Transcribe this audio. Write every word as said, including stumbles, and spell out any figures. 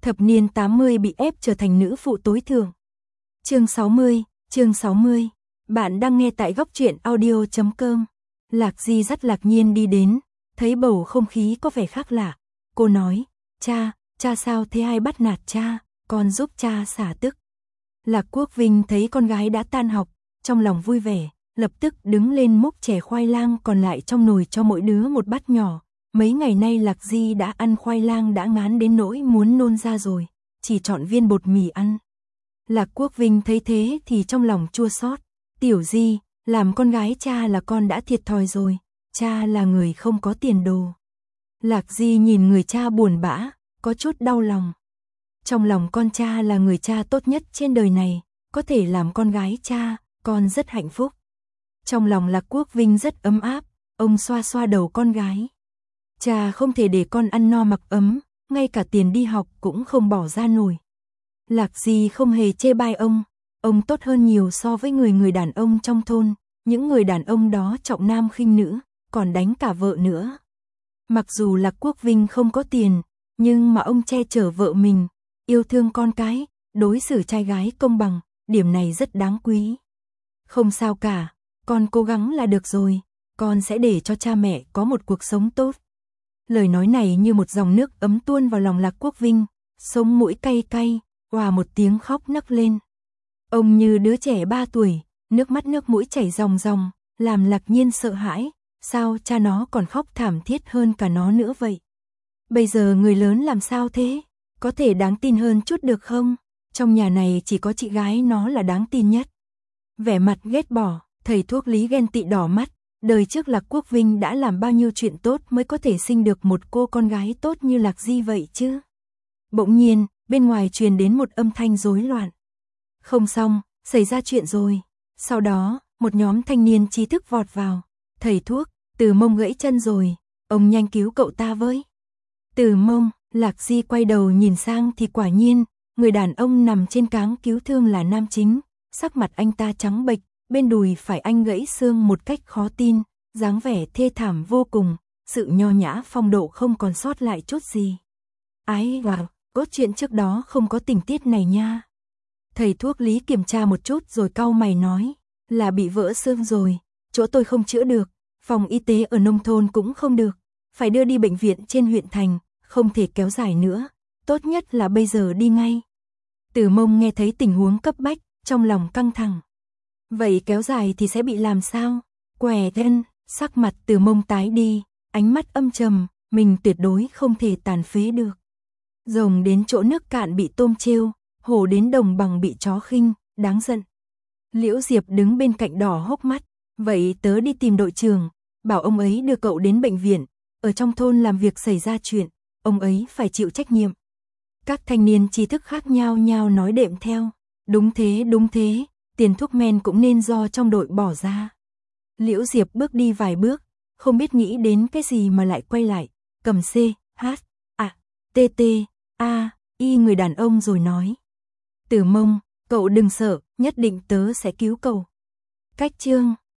Thập niên tám mươi bị ép trở thành nữ phụ tối thượng. Chương sáu mươi, chương sáu mươi. Bạn đang nghe tại góc truyện audio chấm com. Lạc Di dắt Lạc Nhiên đi đến, thấy bầu không khí có vẻ khác lạ. Cô nói, cha, cha sao thế, ai bắt nạt cha, con giúp cha xả tức. Lạc Quốc Vinh thấy con gái đã tan học, trong lòng vui vẻ, lập tức đứng lên múc chè khoai lang còn lại trong nồi cho mỗi đứa một bát nhỏ. Mấy ngày nay Lạc Di đã ăn khoai lang đã ngán đến nỗi muốn nôn ra rồi, chỉ chọn viên bột mì ăn. Lạc Quốc Vinh thấy thế thì trong lòng chua xót. Tiểu Di, làm con gái cha là con đã thiệt thòi rồi, cha là người không có tiền đồ. Lạc Di nhìn người cha buồn bã, có chút đau lòng. Trong lòng con cha là người cha tốt nhất trên đời này, có thể làm con gái cha, con rất hạnh phúc. Trong lòng Lạc Quốc Vinh rất ấm áp, ông xoa xoa đầu con gái. Cha không thể để con ăn no mặc ấm, ngay cả tiền đi học cũng không bỏ ra nổi. Lạc Di không hề chê bai ông, ông tốt hơn nhiều so với người người đàn ông trong thôn, những người đàn ông đó trọng nam khinh nữ, còn đánh cả vợ nữa. Mặc dù Lạc Quốc Vinh không có tiền, nhưng mà ông che chở vợ mình, yêu thương con cái, đối xử trai gái công bằng, điểm này rất đáng quý. Không sao cả, con cố gắng là được rồi, con sẽ để cho cha mẹ có một cuộc sống tốt. Lời nói này như một dòng nước ấm tuôn vào lòng Lạc Quốc Vinh, sống mũi cay cay, òa một tiếng khóc nấc lên. Ông như đứa trẻ ba tuổi, nước mắt nước mũi chảy ròng ròng, làm Lạc Nhiên sợ hãi, sao cha nó còn khóc thảm thiết hơn cả nó nữa vậy? Bây giờ người lớn làm sao thế? Có thể đáng tin hơn chút được không? Trong nhà này chỉ có chị gái nó là đáng tin nhất. Vẻ mặt ghét bỏ, thầy thuốc Lý ghen tị đỏ mắt, đời trước Lạc Quốc Vinh đã làm bao nhiêu chuyện tốt mới có thể sinh được một cô con gái tốt như Lạc Di vậy chứ? Bỗng nhiên, bên ngoài truyền đến một âm thanh rối loạn. Không xong, xảy ra chuyện rồi. Sau đó, một nhóm thanh niên trí thức vọt vào. Thầy thuốc, Từ Mông gãy chân rồi, ông nhanh cứu cậu ta với. Từ Mông, Lạc Di quay đầu nhìn sang thì quả nhiên, người đàn ông nằm trên cáng cứu thương là nam chính, sắc mặt anh ta trắng bệch, bên đùi phải anh gãy xương một cách khó tin, dáng vẻ thê thảm vô cùng, sự nho nhã phong độ không còn sót lại chút gì. Ái wow, cốt truyện trước đó không có tình tiết này nha. Thầy thuốc Lý kiểm tra một chút rồi cau mày nói, là bị vỡ xương rồi, chỗ tôi không chữa được, phòng y tế ở nông thôn cũng không được, phải đưa đi bệnh viện trên huyện thành, không thể kéo dài nữa, tốt nhất là bây giờ đi ngay. Từ Mông nghe thấy tình huống cấp bách, trong lòng căng thẳng. Vậy kéo dài thì sẽ bị làm sao? Què thân, sắc mặt Từ Mông tái đi, ánh mắt âm trầm, mình tuyệt đối không thể tàn phế được. Rồng đến chỗ nước cạn bị tôm trêu, hổ đến đồng bằng bị chó khinh, đáng giận. Liễu Diệp đứng bên cạnh đỏ hốc mắt, vậy tớ đi tìm đội trưởng, bảo ông ấy đưa cậu đến bệnh viện, ở trong thôn làm việc xảy ra chuyện, ông ấy phải chịu trách nhiệm. Các thanh niên trí thức khác nhau nhau nói đệm theo, đúng thế đúng thế, tiền thuốc men cũng nên do trong đội bỏ ra. Liễu Diệp bước đi vài bước, không biết nghĩ đến cái gì mà lại quay lại, cầm C, H, A, T, T, A, Y người đàn ông rồi nói. Từ Mông, cậu đừng sợ, nhất định tớ sẽ cứu cậu. Cách chương